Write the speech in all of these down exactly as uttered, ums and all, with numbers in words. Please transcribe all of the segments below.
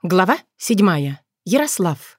Глава седьмая. Ярослав.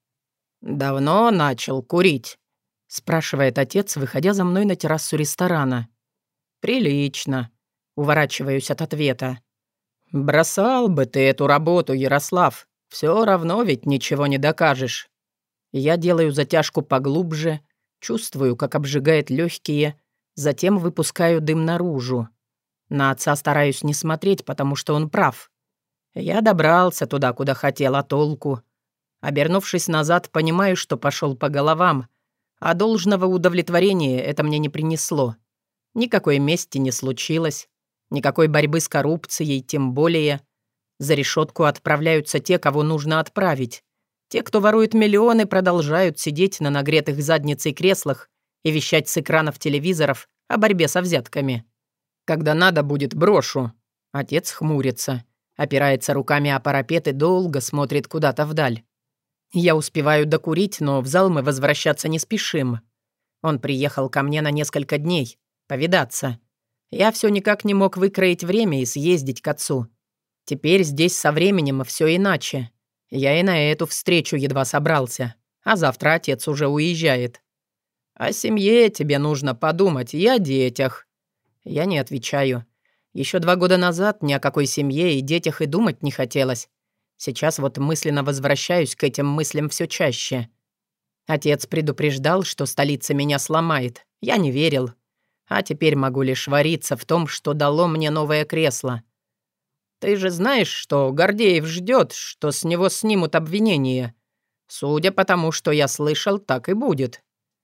«Давно начал курить?» — спрашивает отец, выходя за мной на террасу ресторана. «Прилично». Уворачиваюсь от ответа. «Бросал бы ты эту работу, Ярослав. Все равно ведь ничего не докажешь». Я делаю затяжку поглубже, чувствую, как обжигает легкие, затем выпускаю дым наружу. На отца стараюсь не смотреть, потому что он прав. Я добрался туда, куда хотел, а толку? Обернувшись назад, понимаю, что пошел по головам, а должного удовлетворения это мне не принесло. Никакой мести не случилось, никакой борьбы с коррупцией, тем более. За решетку отправляются те, кого нужно отправить. Те, кто ворует миллионы, продолжают сидеть на нагретых задницей креслах и вещать с экранов телевизоров о борьбе со взятками. «Когда надо будет, брошу». Отец хмурится. Опирается руками о парапет и долго смотрит куда-то вдаль. Я успеваю докурить, но в зал мы возвращаться не спешим. Он приехал ко мне на несколько дней, повидаться. Я все никак не мог выкроить время и съездить к отцу. Теперь здесь со временем все иначе. Я и на эту встречу едва собрался, а завтра отец уже уезжает. «О семье тебе нужно подумать и о детях». Я не отвечаю. Еще два года назад ни о какой семье и детях и думать не хотелось. Сейчас вот мысленно возвращаюсь к этим мыслям все чаще. Отец предупреждал, что столица меня сломает. Я не верил. А теперь могу лишь вариться в том, что дало мне новое кресло. Ты же знаешь, что Гордеев ждет, что с него снимут обвинение. Судя по тому, что я слышал, так и будет.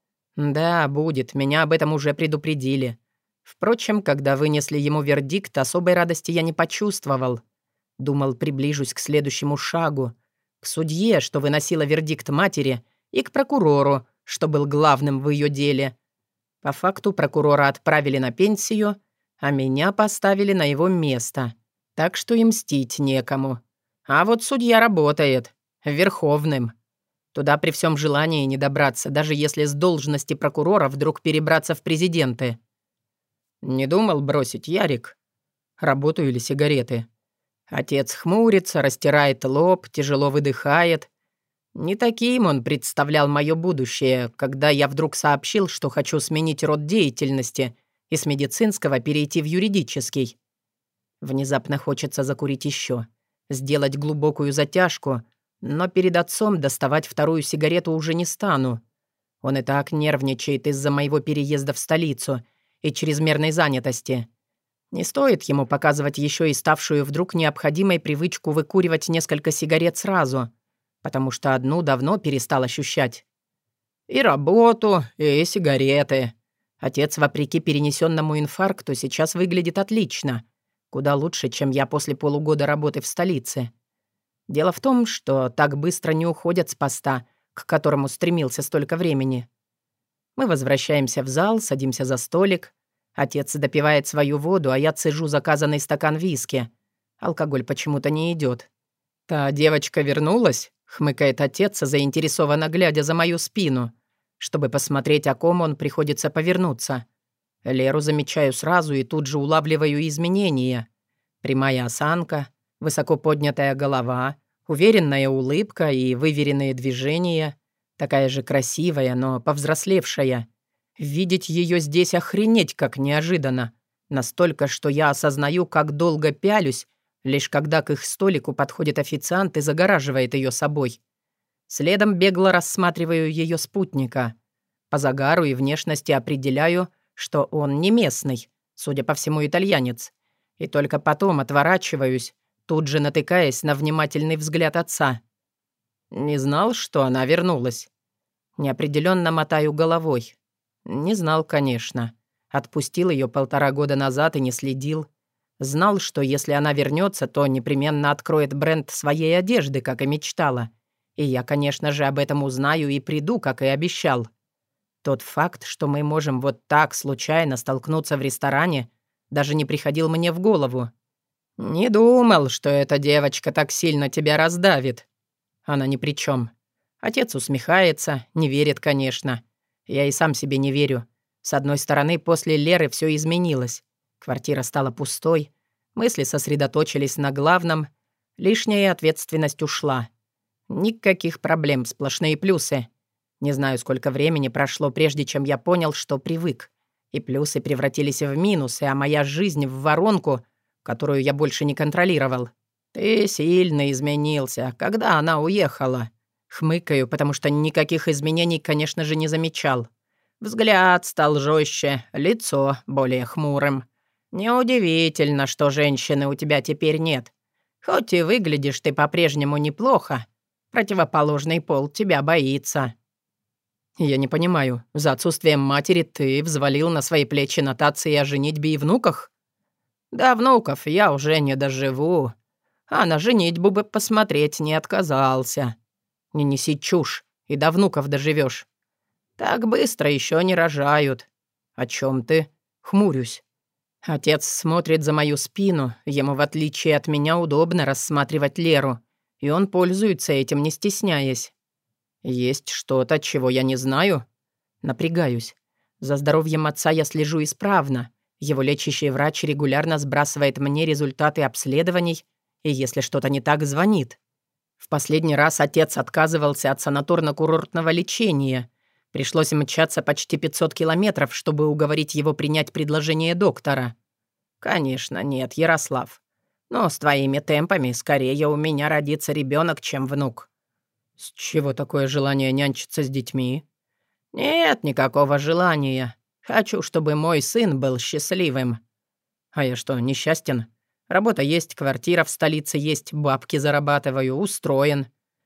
Да, будет. Меня об этом уже предупредили. Впрочем, когда вынесли ему вердикт, особой радости я не почувствовал. Думал, приближусь к следующему шагу. К судье, что выносила вердикт матери, и к прокурору, что был главным в ее деле. По факту прокурора отправили на пенсию, а меня поставили на его место. Так что и мстить некому. А вот судья работает. Верховным. Туда при всем желании не добраться, даже если с должности прокурора вдруг перебраться в президенты. «Не думал бросить, Ярик? Работу или сигареты?» Отец хмурится, растирает лоб, тяжело выдыхает. Не таким он представлял мое будущее, когда я вдруг сообщил, что хочу сменить род деятельности и с медицинского перейти в юридический. Внезапно хочется закурить еще, сделать глубокую затяжку, но перед отцом доставать вторую сигарету уже не стану. Он и так нервничает из-за моего переезда в столицу и чрезмерной занятости. Не стоит ему показывать еще и ставшую вдруг необходимой привычку выкуривать несколько сигарет сразу, потому что одну давно перестал ощущать. И работу, и сигареты. Отец, вопреки перенесенному инфаркту, сейчас выглядит отлично. Куда лучше, чем я после полугода работы в столице. Дело в том, что так быстро не уходят с поста, к которому стремился столько времени. Мы возвращаемся в зал, садимся за столик. Отец допивает свою воду, а я цежу заказанный стакан виски. Алкоголь почему-то не идет. «Та девочка вернулась?» — хмыкает отец, заинтересованно глядя за мою спину. Чтобы посмотреть, о ком он, приходится повернуться. Леру замечаю сразу и тут же улавливаю изменения. Прямая осанка, высоко поднятая голова, уверенная улыбка и выверенные движения. Такая же красивая, но повзрослевшая. Видеть ее здесь охренеть как неожиданно. Настолько, что я осознаю, как долго пялюсь, лишь когда к их столику подходит официант и загораживает ее собой. Следом бегло рассматриваю ее спутника. По загару и внешности определяю, что он не местный, судя по всему, итальянец. И только потом отворачиваюсь, тут же натыкаясь на внимательный взгляд отца. Не знал, что она вернулась. Неопределенно мотаю головой. Не знал, конечно. Отпустил ее полтора года назад и не следил. Знал, что если она вернется, то непременно откроет бренд своей одежды, как и мечтала. И я, конечно же, об этом узнаю и приду, как и обещал. Тот факт, что мы можем вот так случайно столкнуться в ресторане, даже не приходил мне в голову. «Не думал, что эта девочка так сильно тебя раздавит». Она ни при чем. Отец усмехается, не верит, конечно. Я и сам себе не верю. С одной стороны, после Леры все изменилось. Квартира стала пустой, мысли сосредоточились на главном. Лишняя ответственность ушла. Никаких проблем, сплошные плюсы. Не знаю, сколько времени прошло, прежде чем я понял, что привык. И плюсы превратились в минусы, а моя жизнь в воронку, которую я больше не контролировал. Ты сильно изменился, когда она уехала. Хмыкаю, потому что никаких изменений, конечно же, не замечал. Взгляд стал жестче, лицо более хмурым. Неудивительно, что женщины у тебя теперь нет. Хоть и выглядишь ты по-прежнему неплохо, противоположный пол тебя боится. Я не понимаю, за отсутствием матери ты взвалил на свои плечи нотации о женитьбе и внуках? Да внуков я уже не доживу, а на женитьбу бы посмотреть не отказался. Не неси чушь, и до внуков доживешь. Так быстро еще не рожают. О чем ты? Хмурюсь. Отец смотрит за мою спину, ему, в отличие от меня, удобно рассматривать Леру, и он пользуется этим, не стесняясь. Есть что-то, чего я не знаю? Напрягаюсь. За здоровьем отца я слежу исправно. Его лечащий врач регулярно сбрасывает мне результаты обследований, и если что-то не так, звонит. В последний раз отец отказывался от санаторно-курортного лечения. Пришлось мчаться почти пятьсот километров, чтобы уговорить его принять предложение доктора. Конечно, нет, Ярослав. Но с твоими темпами скорее у меня родится ребенок, чем внук. С чего такое желание нянчиться с детьми? Нет никакого желания. Хочу, чтобы мой сын был счастливым. А я что, несчастен? Работа есть, квартира в столице есть, бабки зарабатываю, устроен.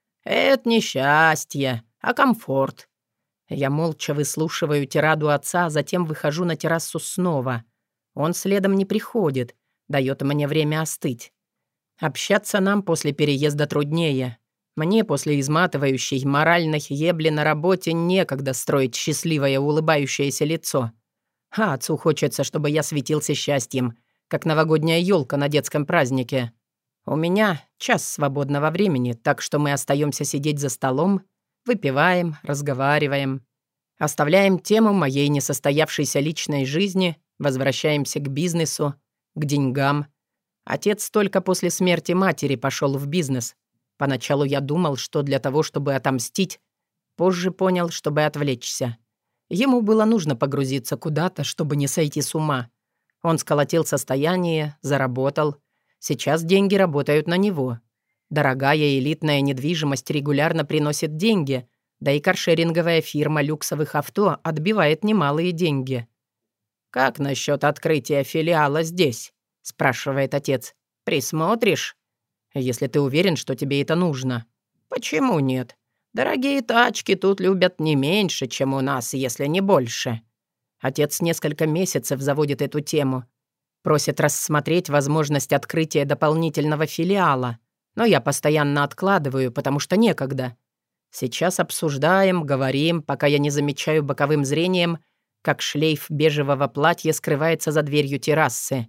Это не счастье, а комфорт. Я молча выслушиваю тираду отца, а затем выхожу на террасу снова. Он следом не приходит, дает мне время остыть. Общаться нам после переезда труднее. Мне после изматывающей моральной ебли на работе некогда строить счастливое улыбающееся лицо. А отцу хочется, чтобы я светился счастьем, как новогодняя елка на детском празднике. У меня час свободного времени, так что мы остаемся сидеть за столом, выпиваем, разговариваем. Оставляем тему моей несостоявшейся личной жизни, возвращаемся к бизнесу, к деньгам. Отец только после смерти матери пошел в бизнес. Поначалу я думал, что для того, чтобы отомстить, позже понял, чтобы отвлечься. Ему было нужно погрузиться куда-то, чтобы не сойти с ума. Он сколотил состояние, заработал. Сейчас деньги работают на него. Дорогая элитная недвижимость регулярно приносит деньги, да и каршеринговая фирма люксовых авто отбивает немалые деньги. «Как насчет открытия филиала здесь?» — спрашивает отец. «Присмотришь?» «Если ты уверен, что тебе это нужно». «Почему нет? Дорогие тачки тут любят не меньше, чем у нас, если не больше». Отец несколько месяцев заводит эту тему. Просит рассмотреть возможность открытия дополнительного филиала. Но я постоянно откладываю, потому что некогда. Сейчас обсуждаем, говорим, пока я не замечаю боковым зрением, как шлейф бежевого платья скрывается за дверью террасы.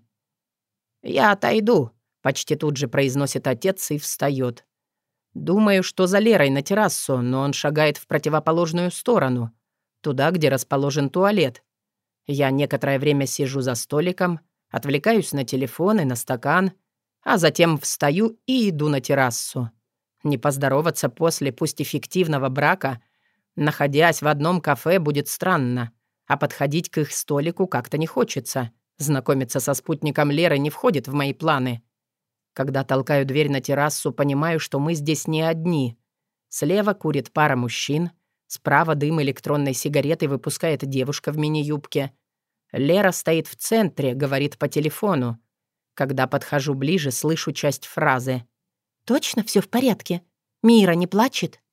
«Я отойду», — почти тут же произносит отец и встает. Думаю, что за Лерой на террасу, но он шагает в противоположную сторону, туда, где расположен туалет. Я некоторое время сижу за столиком, отвлекаюсь на телефон и на стакан, а затем встаю и иду на террасу. Не поздороваться после, пусть эффективного брака, находясь в одном кафе, будет странно, а подходить к их столику как-то не хочется. Знакомиться со спутником Леры не входит в мои планы. Когда толкаю дверь на террасу, понимаю, что мы здесь не одни. Слева курит пара мужчин, справа дым электронной сигареты выпускает девушка в мини-юбке. Лера стоит в центре, говорит по телефону. Когда подхожу ближе, слышу часть фразы. «Точно все в порядке? Мира не плачет?»